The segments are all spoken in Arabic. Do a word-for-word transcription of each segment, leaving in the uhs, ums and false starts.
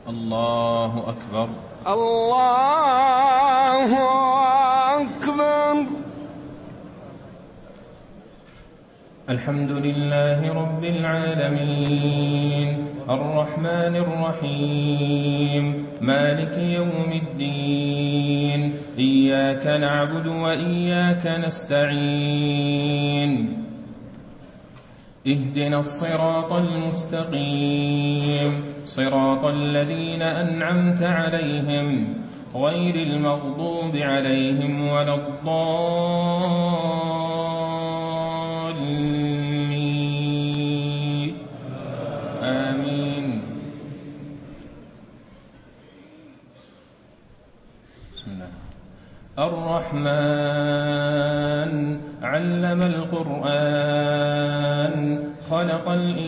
الله أكبر. الله أكبر. الحمد لله رب العالمين الرحمن الرحيم مالك يوم الدين إياك نعبد وإياك نستعين اهدنا الصراط المستقيم صراط الذين أنعمت عليهم غير المغضوب عليهم ولا الضالين آمين. بسم الله. الرحمن علم القرآن خلق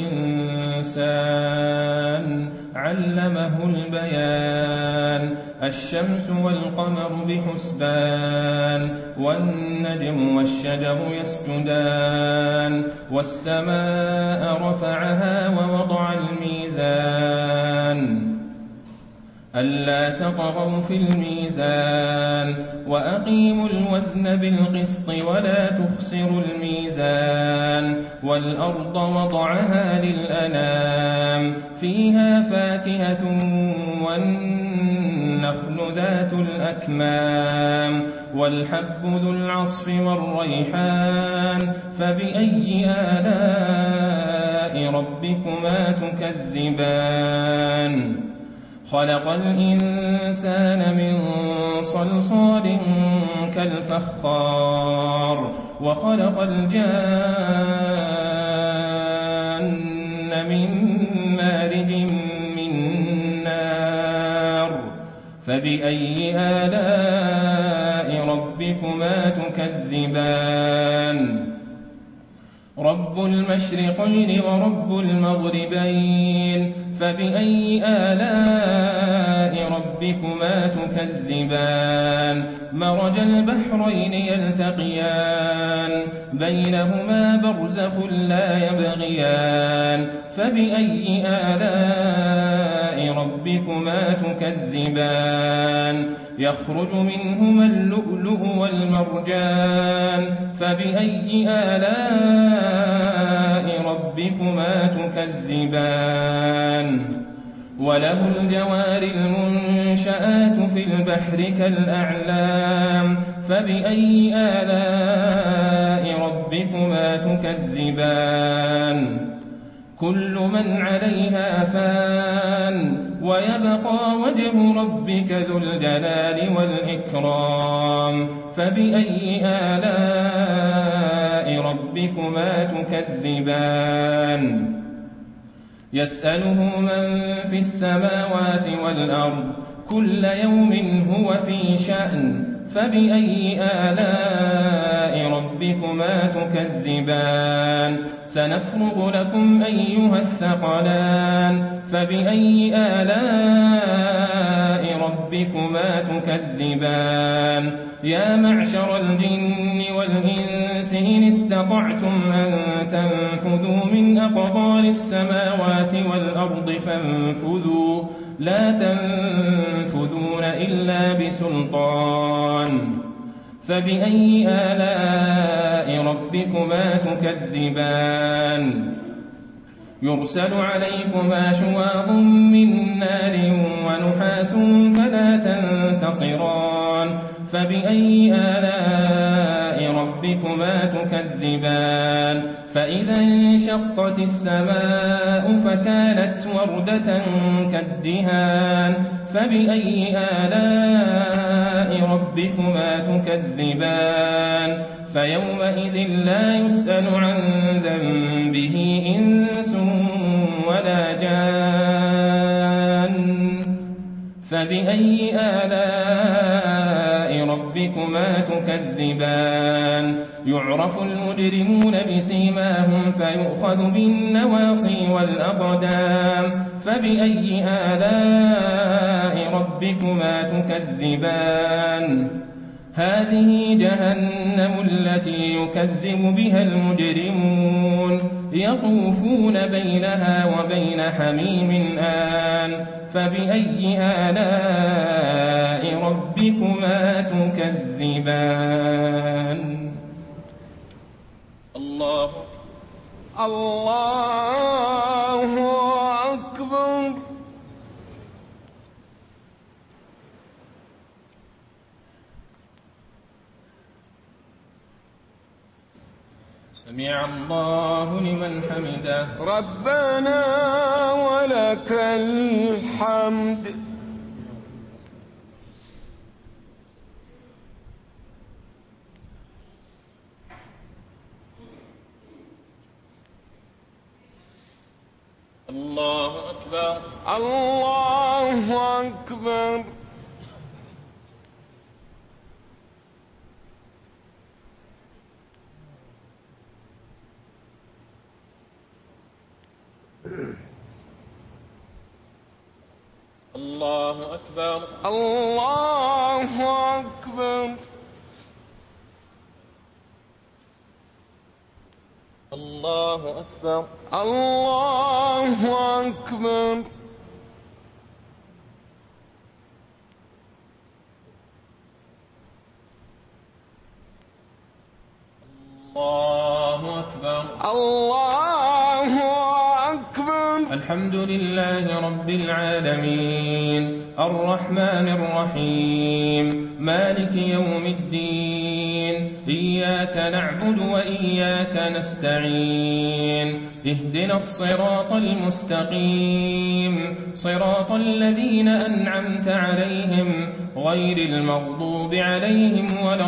الإنسان علمه البيان الشمس والقمر بحسبان والنجم والشجر يسجدان والسماء رفعها ووضع الميزان ألا تطغوا في الميزان وأقيموا الوزن بالقسط ولا تخسروا الميزان والأرض وضعها للأنام فيها فاكهة والنخل ذات الأكمام والحب ذو العصف والريحان فبأي آلاء ربكما تكذبان خلق الإنسان من صلصال كالفخار وخلق الجان من مارج من نار فبأي آلاء ربكما تكذبان رب المشرقين ورب المغربين فبأي آلاء ربكما تكذبان مرج البحرين يلتقيان بينهما برزخ لا يبغيان فبأي آلاء ربكما تكذبان يخرج منهما اللؤلؤ والمرجان فبأي آلاء ربكما تكذبان وله الجوار المنشآت في البحر كالأعلام فبأي آلاء ربكما تكذبان كل من عليها فان ويبقى وجه ربك ذو الجلال والإكرام فبأي آلاء ربكما تكذبان يسأله من في السماوات والأرض كل يوم هو في شأن فبأي آلاء ربكما تكذبان سنفرغ لكم أيها الثقلان فبأي آلاء ربكما تكذبان يا معشر الجن والإنس إن استطعتم أن تنفذوا من أقطار السماوات والأرض فانفذوا لا تنفذون إلا بسلطان فبأي آلاء ربكما تكذبان يرسل عليكما شواظ من نار ونحاس فلا تنتصران فبأي آلاء ربكما تكذبان فإذا انشقت السماء فكانت وردة كالدهان فبأي آلاء ربكما تكذبان فيومئذ لا يسأل عن ذنبه إنس ولا جان فبأي آلاء ربكما تكذبان يعرف المجرمون بسيماهم فيؤخذ بالنواصي والأقدام فبأي آلاء ربكما تكذبان هذه جهنم التي يكذب بها المجرمون يطوفون بينها وبين حميم آن فبأي آلاء ربكما تكذبان الله الله أكبر. سمع الله لمن حمده ربنا ولك الحمد. الله أكبر الله أكبر. الله أكبر الله أكبر. الله أكبر الله أكبر. الله أكبر الله أكبر. الحمد لله رب العالمين الرحمن الرحيم مالك يوم الدين إياك نعبد وإياك نستعين اهدنا الصراط المستقيم صراط الذين أنعمت عليهم غير المغضوب عليهم ولا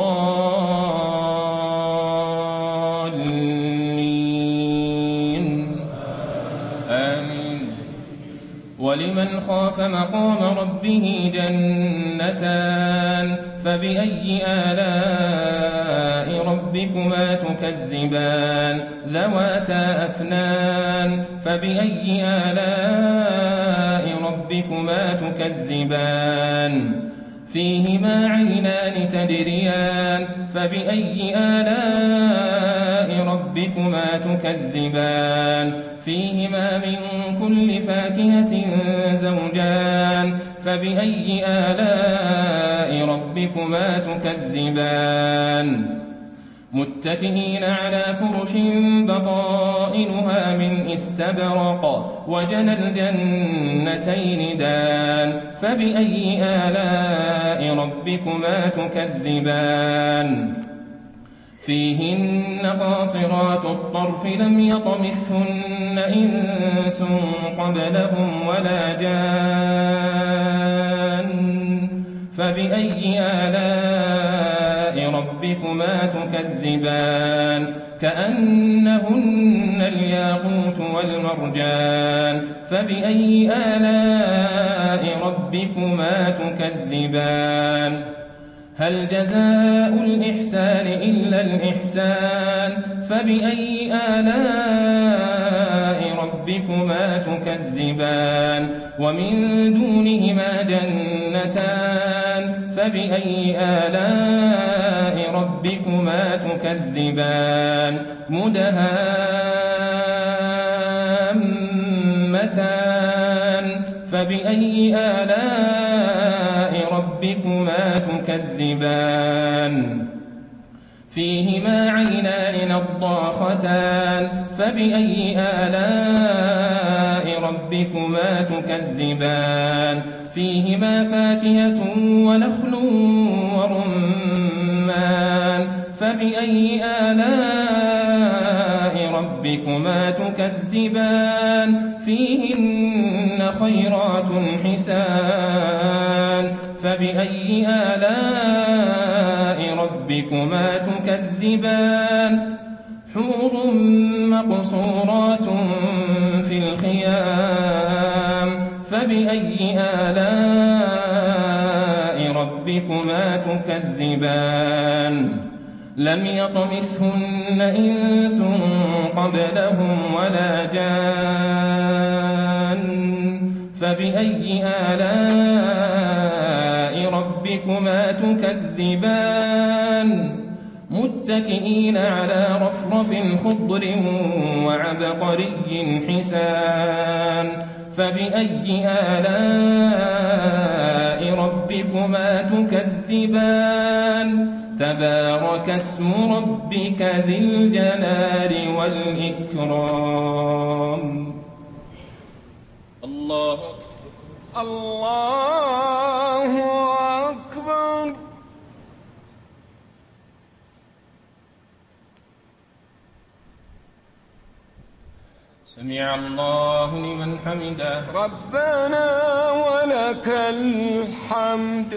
الضالين آمين. ولمن خاف مقام ربه جنتان فبأي آلاء ربكما تكذبان ذواتا أفنان فبأي آلاء ربكما تكذبان فيهما عينان تجريان فبأي آلاء ربكما تكذبان فيهما من كل فاكهة زوجان فبأي آلاء ربكما تكذبان متكئين على فرش بطائنها من استبرق وجنى الجنتين دان فبأي آلاء ربكما تكذبان فيهن قاصرات الطرف لم يطمثهن إنس قبلهم ولا جان فبأي آلاء ربكما تكذبان كأنهن الياقوت والمرجان فبأي آلاء ربكما تكذبان هل جزاء الإحسان إلا الإحسان فبأي آلاء ربكما تكذبان ومن دونهما جنتان فبأي آلاء ربكما تكذبان مدهامتان فبأي آلاء ربكما تكذبان فيهما عينان نضاختان فبأي آلاء ربكما تكذبان فيهما فاكهة ونخل ورمان فبأي آلاء ربكما تكذبان فيهن خيرات حسان فبأي آلاء ربكما تكذبان حور مقصورات في الخيام فبأي آلاء ربكما تكذبان لم يطمثهن إنس قبلهم ولا جان فبأي آلاء ربكما تكذبان متكئين على رفرف خضر وعبقري حسان فبأي آلاء ربكما تكذبان تبارك اسم ربك ذي الجلال والإكرام. الله الله أكبر. سمع الله لمن حمده. ربنا ولك الحمد.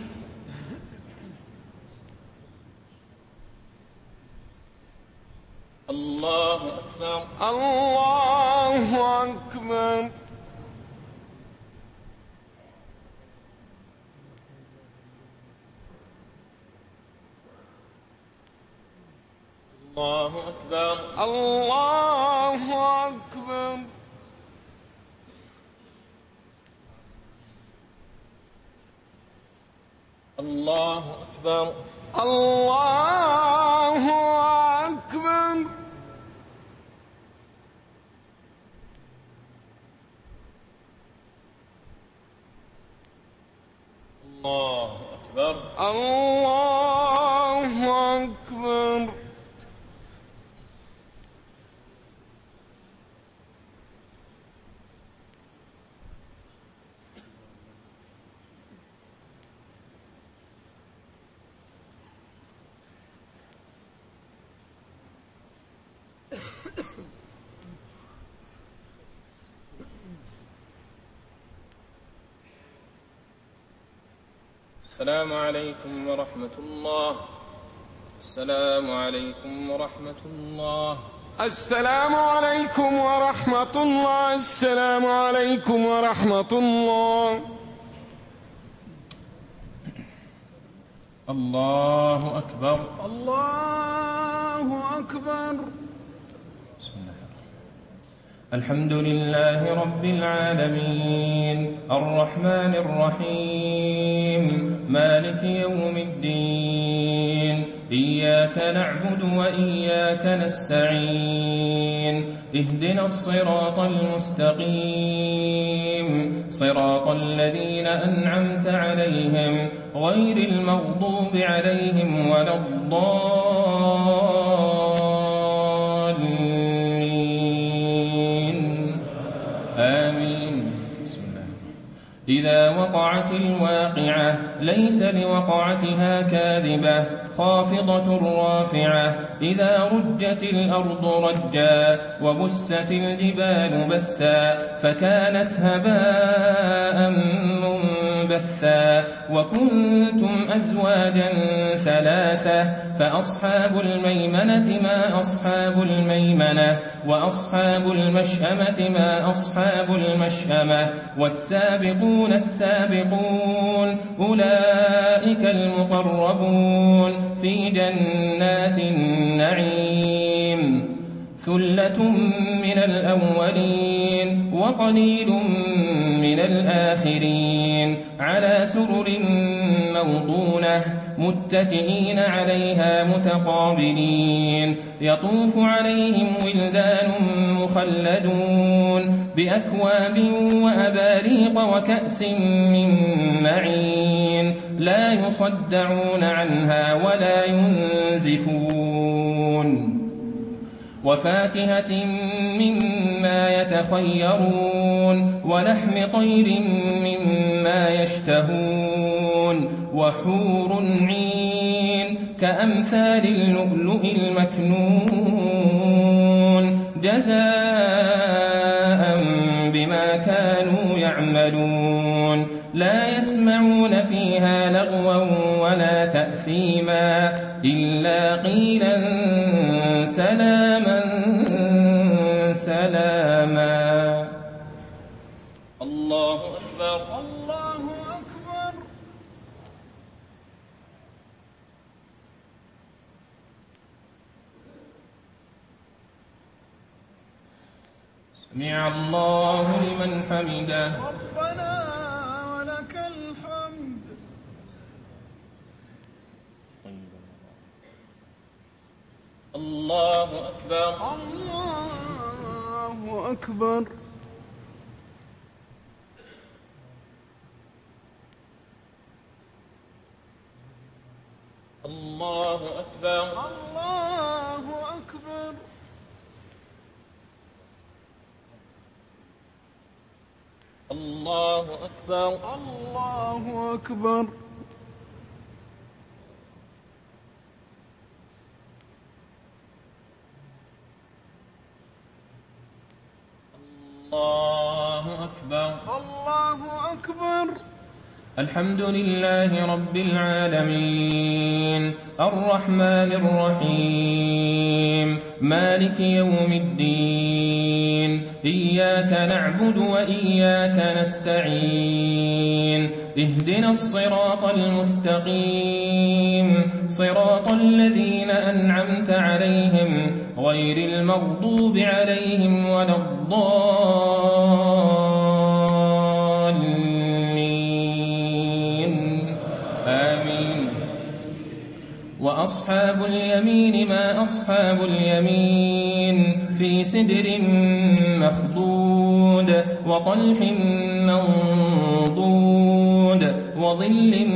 الله أكبر. الله أكبر. الله أكبر. الله أكبر. الله أكبر. الله أكبر. الله أكبر. الله أكبر. السلام عليكم ورحمة الله. السلام عليكم ورحمة الله. السلام عليكم ورحمة الله. السلام عليكم ورحمة الله. الله أكبر. الله أكبر. بسم الله. الحمد لله رب العالمين الرحمن الرحيم مالك يوم الدين إياك نعبد وإياك نستعين اهدنا الصراط المستقيم صراط الذين أنعمت عليهم غير المغضوب عليهم ولا الضالين آمين. بسم الله. إذا وقعت الواقعة ليس لوقعتها كاذبة خافضة رافعة إذا رجت الأرض رجا وبست الجبال بسا فكانت هباء منبثا وكنتم أزواجا ثلاثة فأصحاب الميمنة ما أصحاب الميمنة وأصحاب المشأمة ما أصحاب المشأمة والسابقون السابقون أولئك المقربون في جنات النعيم ثلة من الأولين وقليل من الآخرين على سرر موضونة متكئين عليها متقابلين يطوف عليهم ولدان مخلدون بأكواب وأباريق وكأس من معين لا يصدعون عنها ولا ينزفون وفاكهة مما يتخيرون ولحم طير مما يشتهون وحور عين كأمثال اللؤلؤ المكنون جزاء بما كانوا يعملون لا يسمعون فيها لغوا ولا تأثيما إلا قيلا سلاما سلاما. الله أكبر. الله أكبر. سمع الله لمن حمده. ربنا ولك الحمد. أكبر الله أكبر الله أكبر الله أكبر الله أكبر الله أكبر الله أكبر الله أكبر الحمد لله رب العالمين الرحمن الرحيم مالك يوم الدين إياك نعبد وإياك نستعين اهدنا الصراط المستقيم صراط الذين أنعمت عليهم غير المغضوب عليهم ولا الضالين آمين. وأصحاب اليمين ما أصحاب اليمين في سدر مخضود وطلح منضود وظل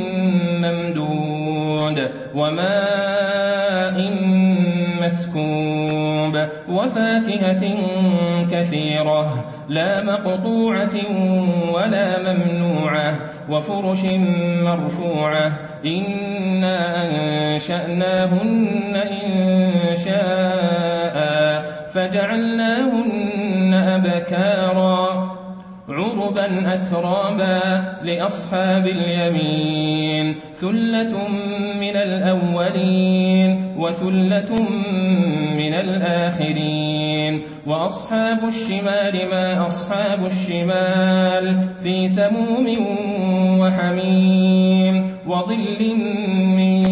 ممدود وماء مسكوب وفاكهة كثيرة لا مقطوعة ولا ممنوعة وفرش مرفوعة إنا أنشأناهن إنشاء فجعلناهن أبكارا عربا أترابا لأصحاب اليمين ثلة من الأولين وثلة من الآخرين. وأصحاب الشمال ما أصحاب الشمال في سموم وحميم وظل من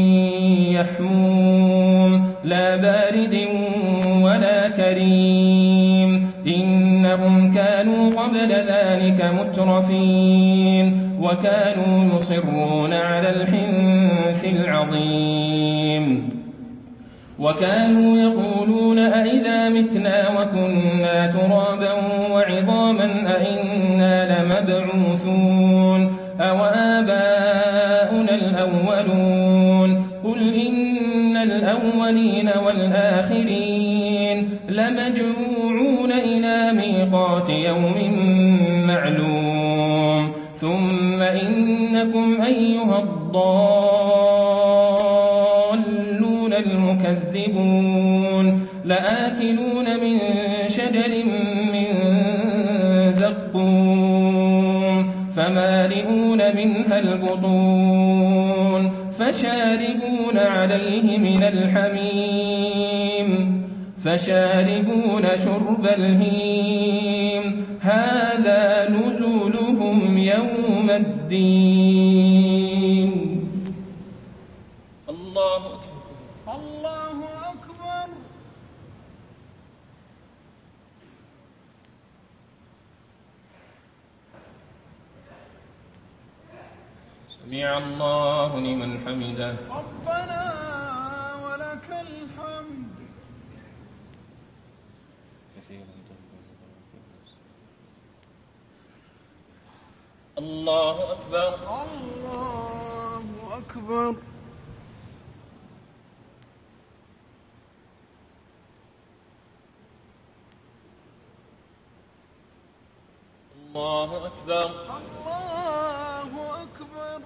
يحموم لا بارد ولا كريم إنهم كانوا قبل ذلك مترفين وكانوا يصرون على الحنث العظيم وكانوا يقولون أئذا متنا وكنا ترابا وعظاما أئنا لمبعوثون أو آباؤنا الأولون قل إن الأولين والآخرين لمجموعون إلى ميقات يوم معلوم ثم إنكم أيها الضالون المكذبون لآكلون من شجر من زقوم فمالئون منها البطون فشاربون عليه من الحميم فشاربون شرب الهيم هذا نزلهم يوم الدين. الله أكبر الله أكبر سمع الله لمن حمده ربنا ولك الحمد. الله أكبر الله أكبر الله أكبر الله أكبر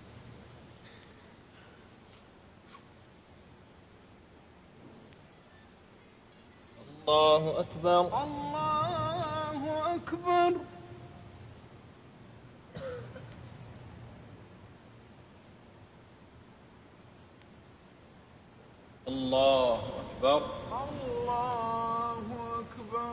الله أكبر الله أكبر الله أكبر الله أكبر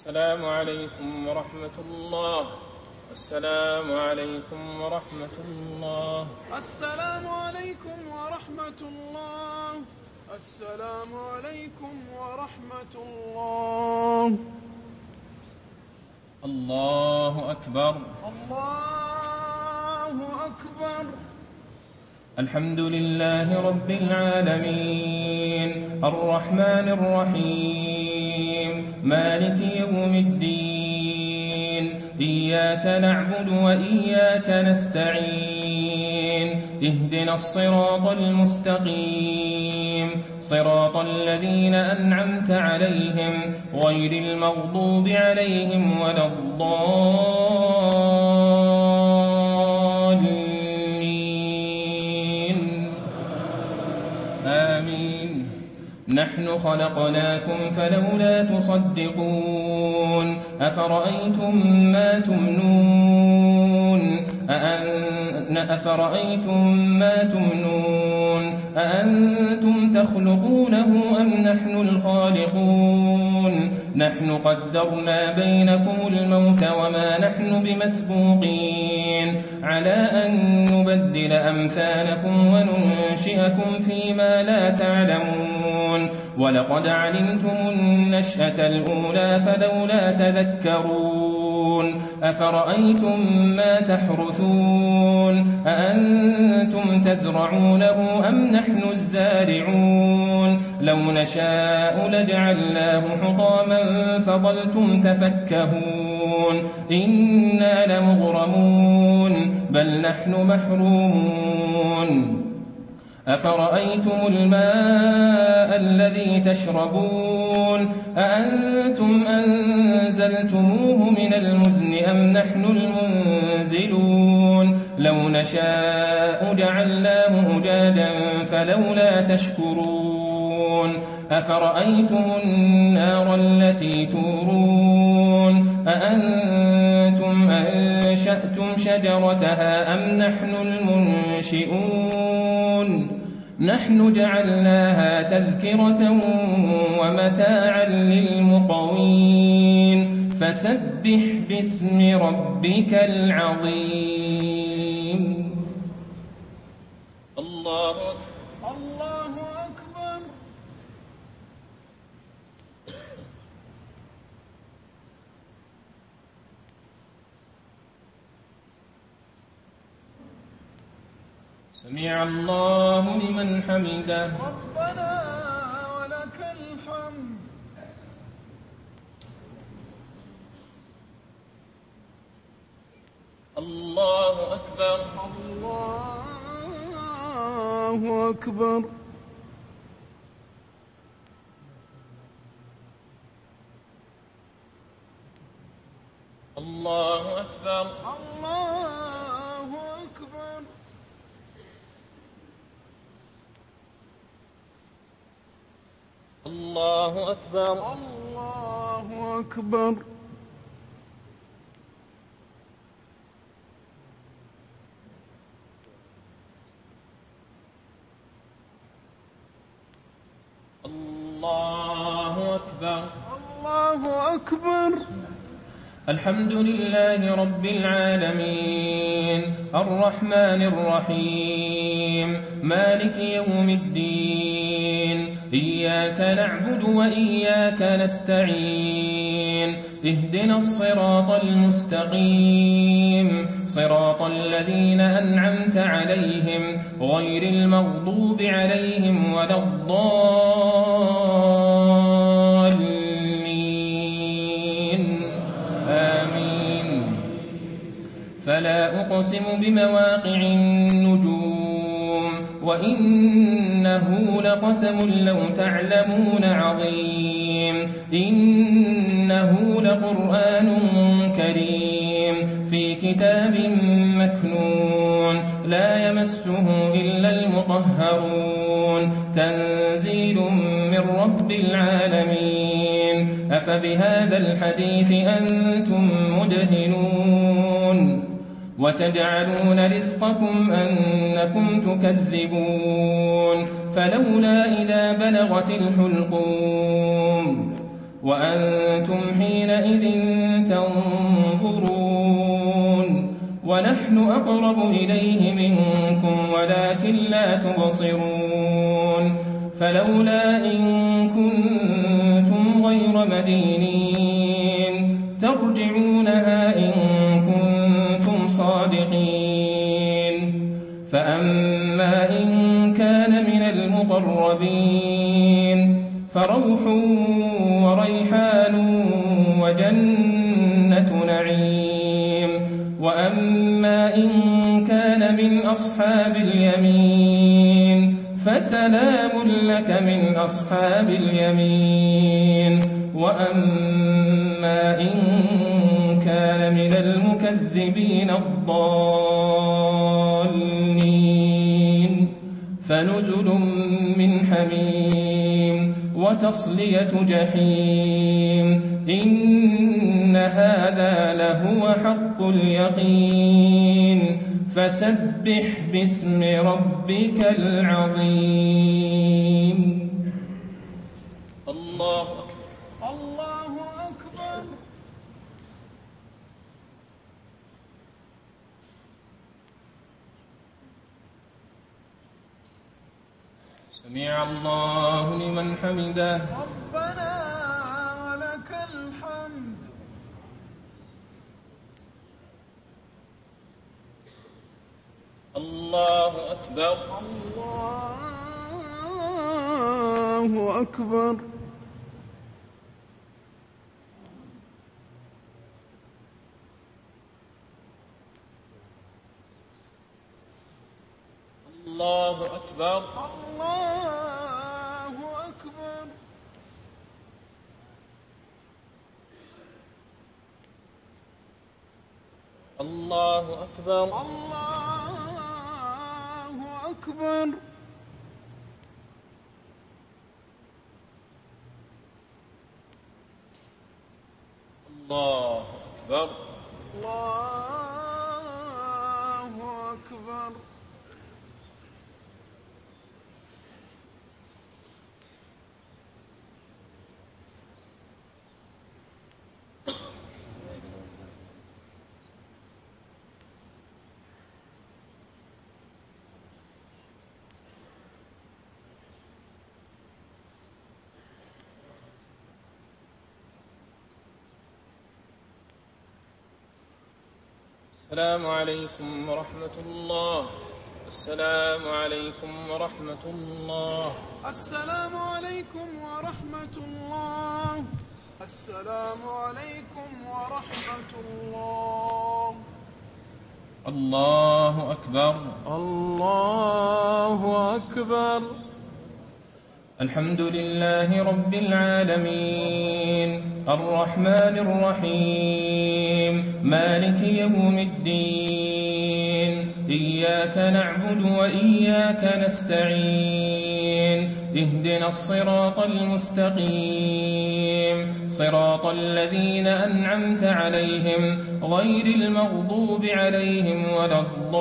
السلام عليكم ورحمة الله. السلام عليكم ورحمة الله. السلام عليكم ورحمة الله. السلام عليكم ورحمة الله. الله أكبر. الله أكبر. الحمد لله رب العالمين الرحمن الرحيم مالك يوم الدين إياك نعبد وإياك نستعين اهدنا الصراط المستقيم صراط الذين أنعمت عليهم غير المغضوب عليهم ولا الضالين آمين. نحن خلقناكم فلولا تصدقون أفرأيتم ما تمنون أأن أفرأيتم ما تمنون أأنتم تخلقونه أم نحن الخالقون نحن قدرنا بينكم الموت وما نحن بمسبوقين على أن نبدل أمثالكم وننشئكم فيما لا تعلمون ولقد علمتم النشأة الأولى فلولا تذكرون أفرأيتم ما تحرثون أأنتم تزرعونه أم نحن الزارعون لو نشاء لجعلناه حطاما فظلتم تفكهون إنا لمغرمون بل نحن محرومون أفرأيتم الماء الذي تشربون أأنتم أنزلتموه من المزن أم نحن المنزلون لو نشاء جعلناه أجاجا فلولا تشكرون أفرأيتم النار التي تورون أأنتم أنشأتم شجرتها أم نحن المنشئون نحن جعلناها تذكرة ومتاعا للمقوين فسبح باسم ربك العظيم. الله الله أكبر. سمع الله لمن حمده. ربنا ولك الحمد. الله أكبر. الله أكبر. الله أكبر. الله أكبر. الله أكبر. الله أكبر. الله أكبر. الله أكبر. الحمد لله رب العالمين الرحمن الرحيم مالك يوم الدين إياك نعبد وإياك نستعين اهدنا الصراط المستقيم صراط الذين أنعمت عليهم غير المغضوب عليهم ولا الضالين آمين. فلا أقسم بمواقع النجوم وإنه لقسم لو تعلمون عظيم إنه لقرآن كريم في كتاب مكنون لا يمسه إلا المطهرون تنزيل من رب العالمين. أفبهذا الحديث أنتم مدهنون وتجعلون رزقكم أنكم تكذبون فلولا إذا بلغت الحلقوم وأنتم حينئذ تنظرون ونحن أقرب إليه منكم ولكن لا تبصرون فلولا إن كنتم غير مدينين ترجعونها إن كنتم صادقين فأما إن كان من المقربين فروح وريحان وجنة نعيم وأما إن كان من أصحاب اليمين فسلام لك من أصحاب اليمين وأما إن كان من المكذبين الضالين فنزل من حميم وتصلية جحيم إن هذا لهو حق اليقين فسبح باسم ربك العظيم. الله أكبر. الله أكبر. سمع الله لمن حمده. ربنا ولك الحمد. الله أكبر. الله أكبر. الله أكبر. الله أكبر. الله أكبر. الله أكبر. الله أكبر. الله أكبر. السلام عليكم ورحمة الله. السلام عليكم ورحمة الله. السلام عليكم ورحمة الله. السلام عليكم ورحمة الله. الله أكبر. الله أكبر. الحمد لله رب العالمين الرحمن الرحيم مالك يوم الدين إياك نعبد وإياك نستعين اهدنا الصراط المستقيم صراط الذين أنعمت عليهم غير المغضوب عليهم ولا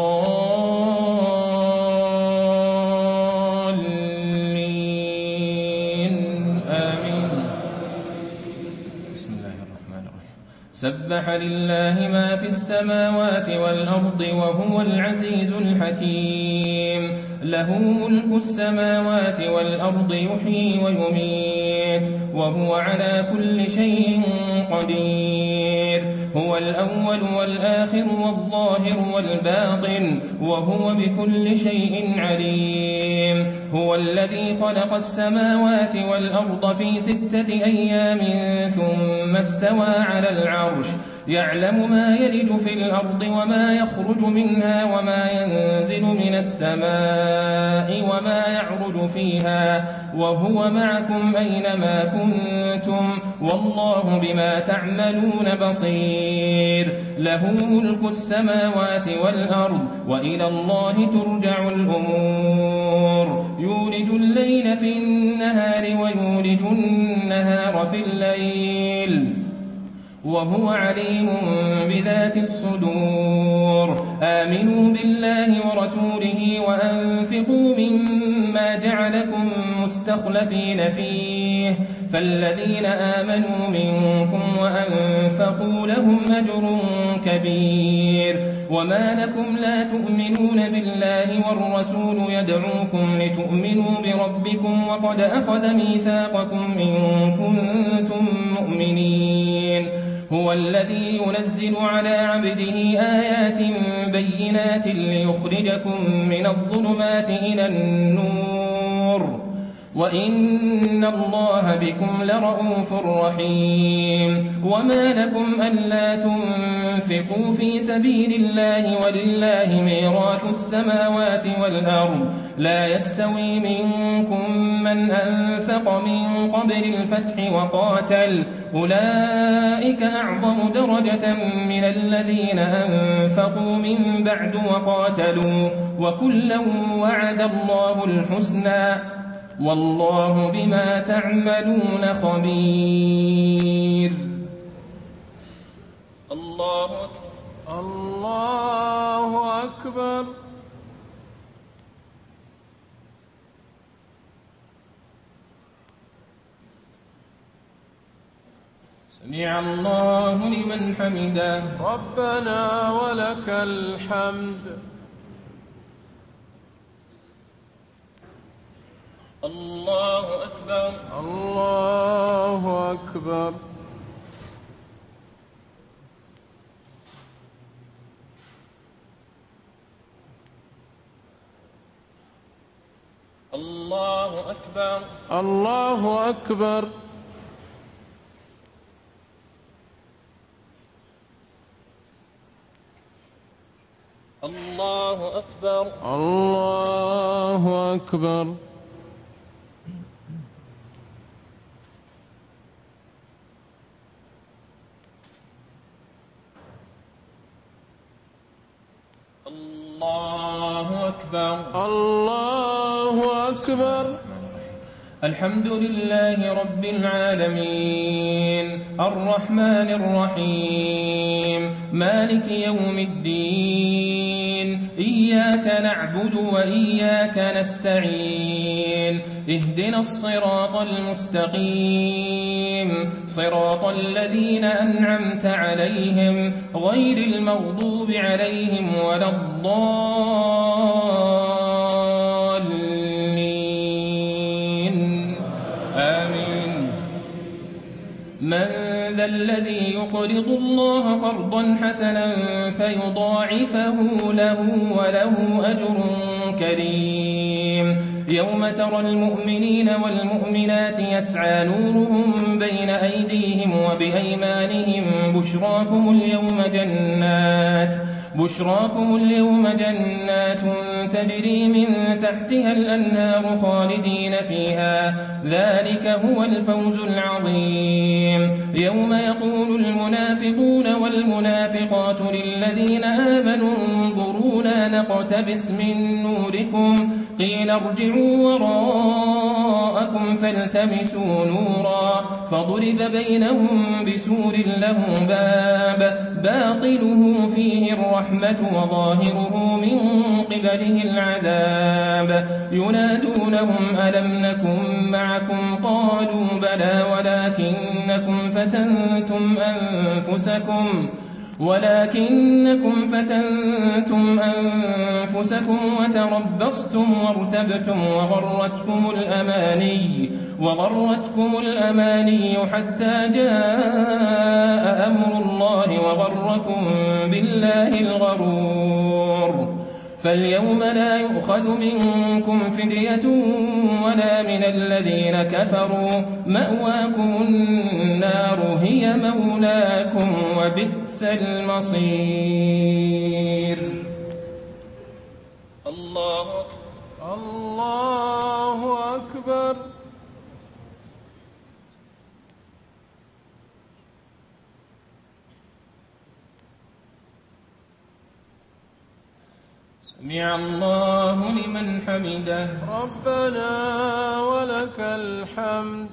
الضالين آمين. بسم الله الرحمن الرحيم. سبح لله ما في السماوات والأرض وهو العزيز الحكيم له ملك السماوات والأرض يحيي ويميت وهو على كل شيء قدير هو الأول والآخر والظاهر والباطن وهو بكل شيء عليم هو الذي خلق السماوات والأرض في ستة أيام ثم استوى على العرش يعلم ما يلج في الأرض وما يخرج منها وما ينزل من السماء وما يعرج فيها وهو معكم أينما كنتم والله بما تعملون بصير له ملك السماوات والأرض وإلى الله ترجع الأمور يولج الليل في النهار ويولج النهار في الليل وهو عليم بذات الصدور آمنوا بالله ورسوله وأنفقوا مما جعلكم مستخلفين فيه فالذين آمنوا منكم وأنفقوا لهم أجر كبير وما لكم لا تؤمنون بالله والرسول يدعوكم لتؤمنوا بربكم وقد أخذ ميثاقكم إن كنتم مؤمنين هو الذي ينزل على عبده آيات بينات ليخرجكم من الظلمات إلى النور وإن الله بكم لرءوف رحيم وما لكم ألا تنفقوا في سبيل الله ولله ميراث السماوات والأرض لا يستوي منكم من أنفق من قبل الفتح وقاتل أولئك أعظم درجة من الذين أنفقوا من بعد وقاتلوا وكلا وعد الله الحسنى والله بما تعملون خبير. الله أكبر. الله أكبر. سمع الله لمن حمده. ربنا ولك الحمد. الله أكبر. الله أكبر. الله أكبر. الله أكبر. الله أكبر. الله أكبر. الله أكبر. الله أكبر. الحمد لله رب العالمين الرحمن الرحيم مالك يوم الدين إياك نعبد وإياك نستعين اهدنا الصراط المستقيم صراط الذين أنعمت عليهم غير المغضوب عليهم ولا الضالين آمين. من ذا الذي يقرض الله قرضا حسنا فيضاعفه له وله أجر كريم يوم ترى المؤمنين والمؤمنات يسعى نورهم بين أيديهم وبأيمانهم بشراكم اليوم جنات بشراكم اليوم جنات تجري من تحتها الأنهار خالدين فيها ذلك هو الفوز العظيم. يوم يقول المنافقون والمنافقات للذين آمنوا انظرونا نقتبس من نوركم قيل ارجعوا وراءكم فالتمسوا نورا فضرب بينهم بسور له باب باطنه فيه الرحمة وظاهره من قبله العذاب ينادونهم ألم نكن معكم قالوا بلى ولكنكم فتنتم أنفسكم ولكنكم فتنتم أنفسكم وتربصتم وارتبتم وغرتكم الأماني وغرتكم الأماني حتى جاء أمر الله وغركم بالله الغرور. فاليوم لا يؤخذ منكم فدية ولا من الذين كفروا مأواكم النار هي مولاكم وبئس المصير. الله الله أكبر. سمع الله لمن حمده. ربنا ولك الحمد.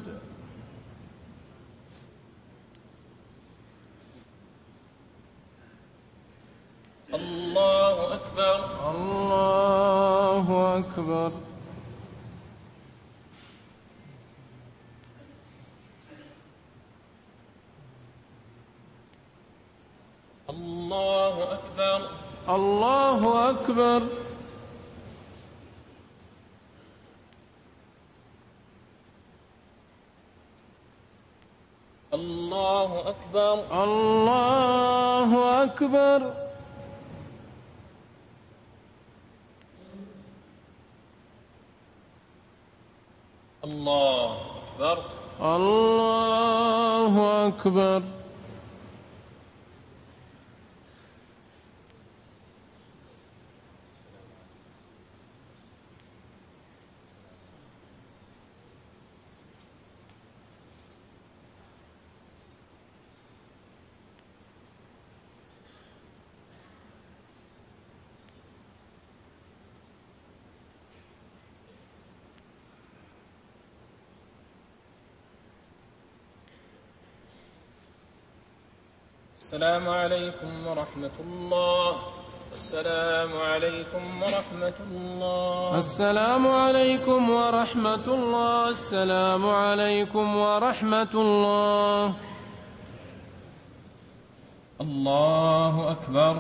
الله أكبر. الله أكبر. أكبر الله أكبر الله أكبر الله أكبر الله أكبر الله أكبر السلام عليكم ورحمة الله. السلام عليكم ورحمة الله. السلام عليكم ورحمة الله. السلام عليكم ورحمة الله. الله أكبر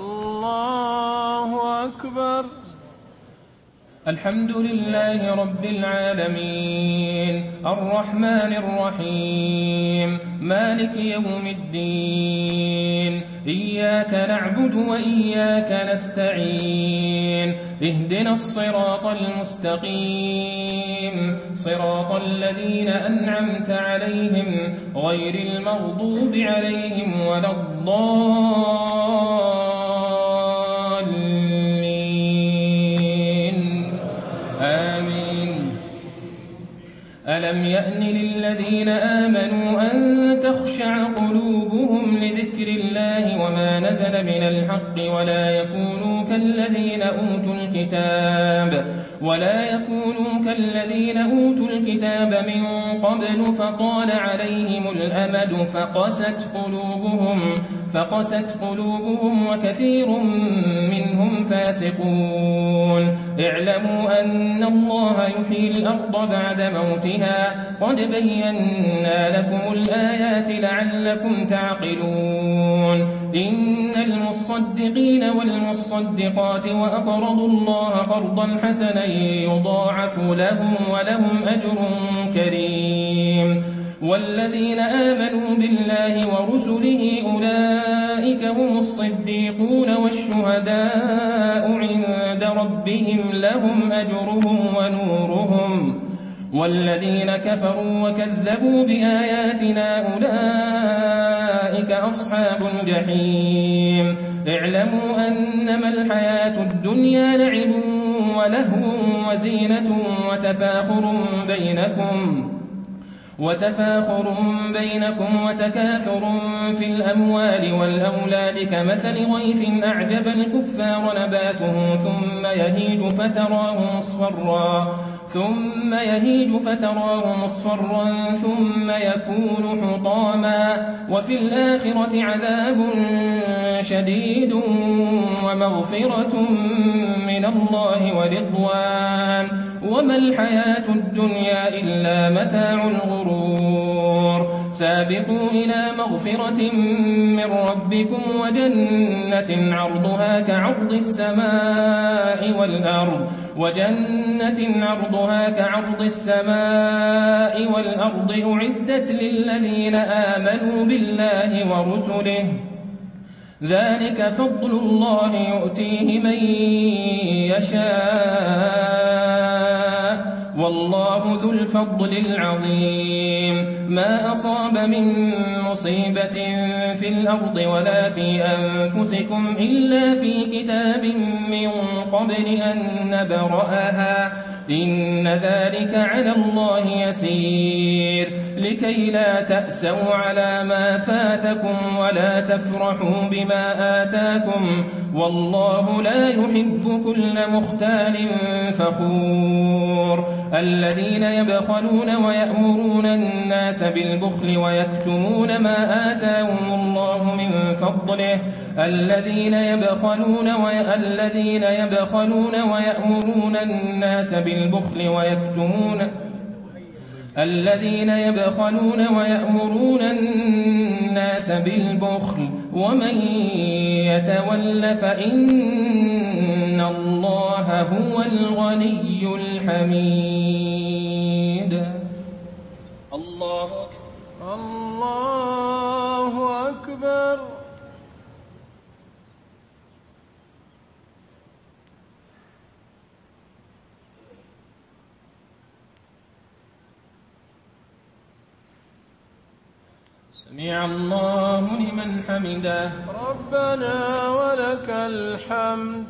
الله أكبر. الحمد لله رب العالمين الرحمن الرحيم مالك يوم الدين إياك نعبد وإياك نستعين اهدنا الصراط المستقيم صراط الذين أنعمت عليهم غير المغضوب عليهم ولا الضالين آمين. ألم يأن للذين آمنوا أن تخشع قلوبهم لذكر الله وما نزل من الحق ولا يكونوا كالذين أوتوا الكتاب ولا يكونوا كالذين أوتوا الكتاب من قبل فطال عليهم الأمد فقست قلوبهم فقست قلوبهم وكثير منهم فاسقون. اعلموا أن الله يحيي الأرض بعد موتها قد بينا لكم الآيات لعلكم تعقلون. إن المصدقين والمصدقات وأقرضوا الله قرضا حسنا يضاعف لهم ولهم أجر كريم. والذين آمنوا بالله ورسله أولئك هم الصديقون والشهداء عند ربهم لهم أجرهم ونورهم. والذين كفروا وكذبوا بآياتنا أولئك أصحاب الجحيم. اعلموا أنما الحياة الدنيا لعب ولهو وزينة وتفاخر بينكم وتفاخر بينكم وتكاثر في الأموال والأولاد كمثل غيث أعجب الكفار نباته ثم يهيج فتراه مصفرا ثم يهيج فتراه مصفرا ثم يكون حطاما وفي الآخرة عذاب شديد ومغفرة من الله ورضوان وما الحياة الدنيا إلا متاع الغرور. سابقوا إلى مغفرة من ربكم وجنة عرضها كعرض السماء والأرض وجنة عرضها كعرض السماء والأرض أعدت للذين آمنوا بالله ورسله ذلك فضل الله يؤتيه من يشاء والله ذو الفضل العظيم. ما أصاب من مصيبة في الأرض ولا في أنفسكم إلا في كتاب من قبل أن نبرأها إن ذلك على الله يسير. لكي لا تأسوا على ما فاتكم ولا تفرحوا بما آتاكم والله لا يحب كل مختال فخور. الذين يبخلون ويأمرون الناس بالبخل ويكتمون ما آتاهم الله من فضله الذين يبخلون وي... الذين يبخلون ويأمرون الناس بالبخل ويكتمون الذين يبخلون ويأمرون الناس بالبخل ومن يتول فإن الله هو الغني الحميد. الله أكبر. الله أكبر. سمع الله لمن حمده. ربنا ولك الحمد.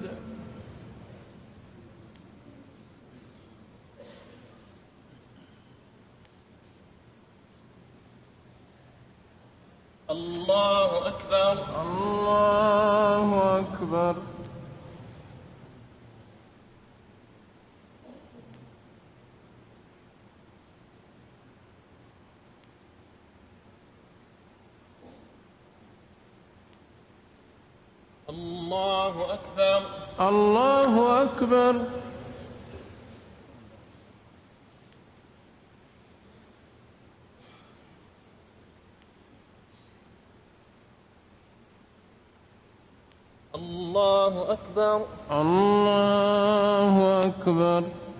الله أكبر. الله أكبر. الله أكبر. الله أكبر. الله أكبر. الله أكبر.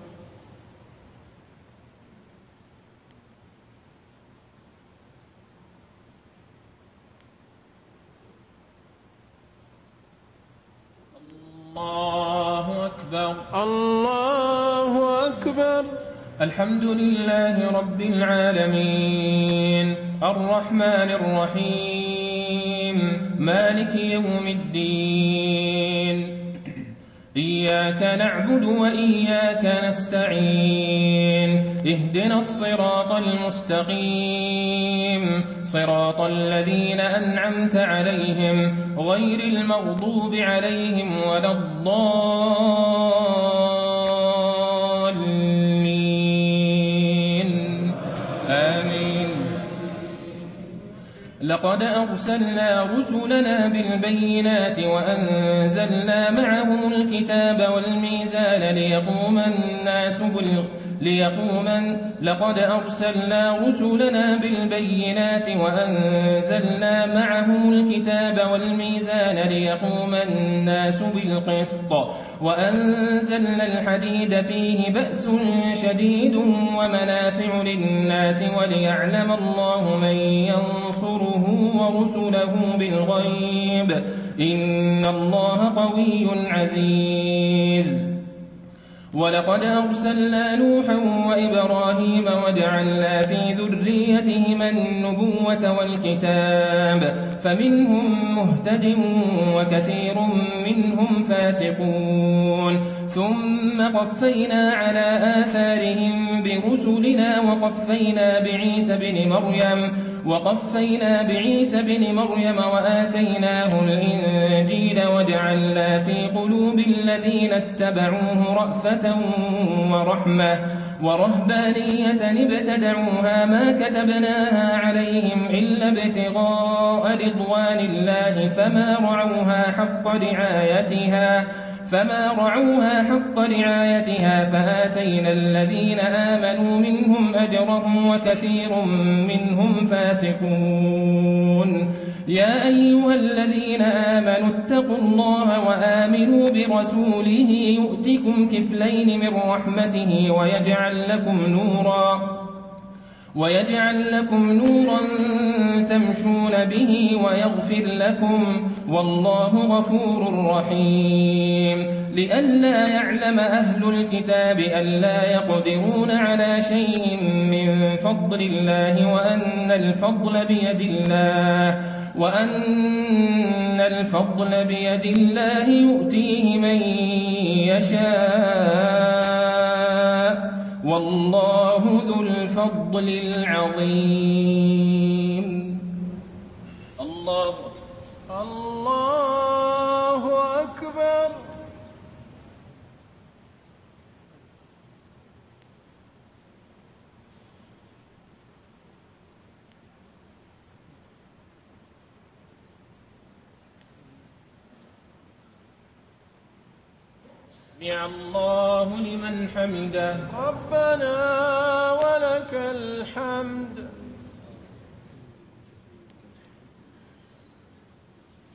الله أكبر. الله أكبر. الحمد لله رب العالمين الرحمن الرحيم مالك يوم الدين إياك نعبد وإياك نستعين اهدنا الصراط المستقيم صراط الذين أنعمت عليهم غير المغضوب عليهم ولا الضالين آمين. لقد أرسلنا رسلنا بالبينات وأنزلنا معهم الكتاب والميزان ليقوم الناس بالقسط ليقوم لقد أرسلنا رسلنا بالبينات وأنزلنا معهم الكتاب والميزان ليقوم الناس بالقسط وأنزلنا الحديد فيه بأس شديد ومنافع للناس وليعلم الله من ينصره ورسله بالغيب إن الله قوي عزيز. ولقد أرسلنا نوحا وإبراهيم وجعلنا في ذريتهما النبوة والكتاب فمنهم مهتد وكثير منهم فاسقون ثم قفينا على آثارهم برسلنا وقفينا بعيسى بن مريم وقفينا بعيسى بن مريم وآتيناه الإنجيل وجعلنا في قلوب الذين اتبعوه رأفة ورحمة ورهبانية ابتدعوها ما كتبناها عليهم إلا ابتغاء رضوان الله فما رعوها حق رعايتها فما رعوها حق رعايتها فآتينا الذين آمنوا منهم أجرهم وكثير منهم فاسقون. يا أيها الذين آمنوا اتقوا الله وآمنوا برسوله يؤتكم كفلين من رحمته ويجعل لكم نورا ويجعل لكم نورا تمشون به ويغفر لكم والله غفور رحيم. لئلا يعلم أهل الكتاب ألا يقدرون على شيء من فضل الله وأن الفضل بيد الله وأن الفضل بيد الله يؤتيه من يشاء والله ذو الفضل العظيم. الله الله أكبر. سمع الله لمن حمده. ربنا ولك الحمد.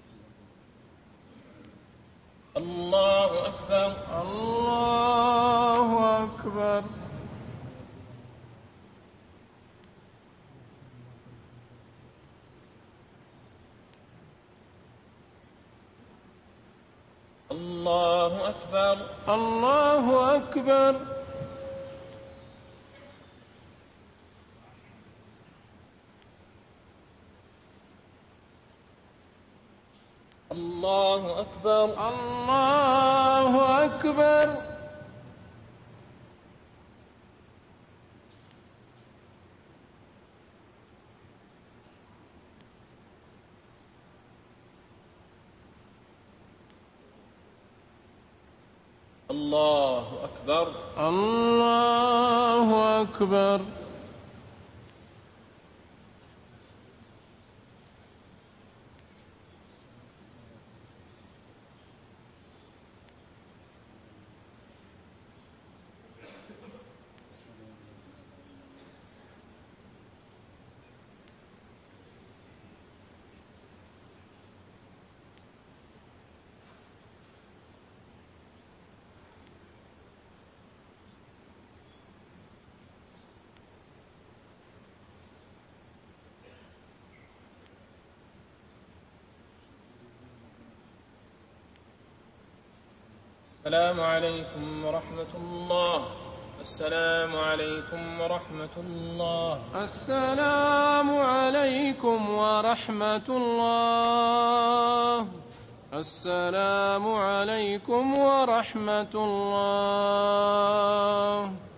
الله أكبر. الله أكبر. الله أكبر. الله أكبر. الله أكبر. الله أكبر. الله أكبر. الله أكبر. السلام عليكم ورحمة الله. السلام عليكم ورحمة الله. السلام عليكم ورحمة الله. السلام عليكم ورحمة الله.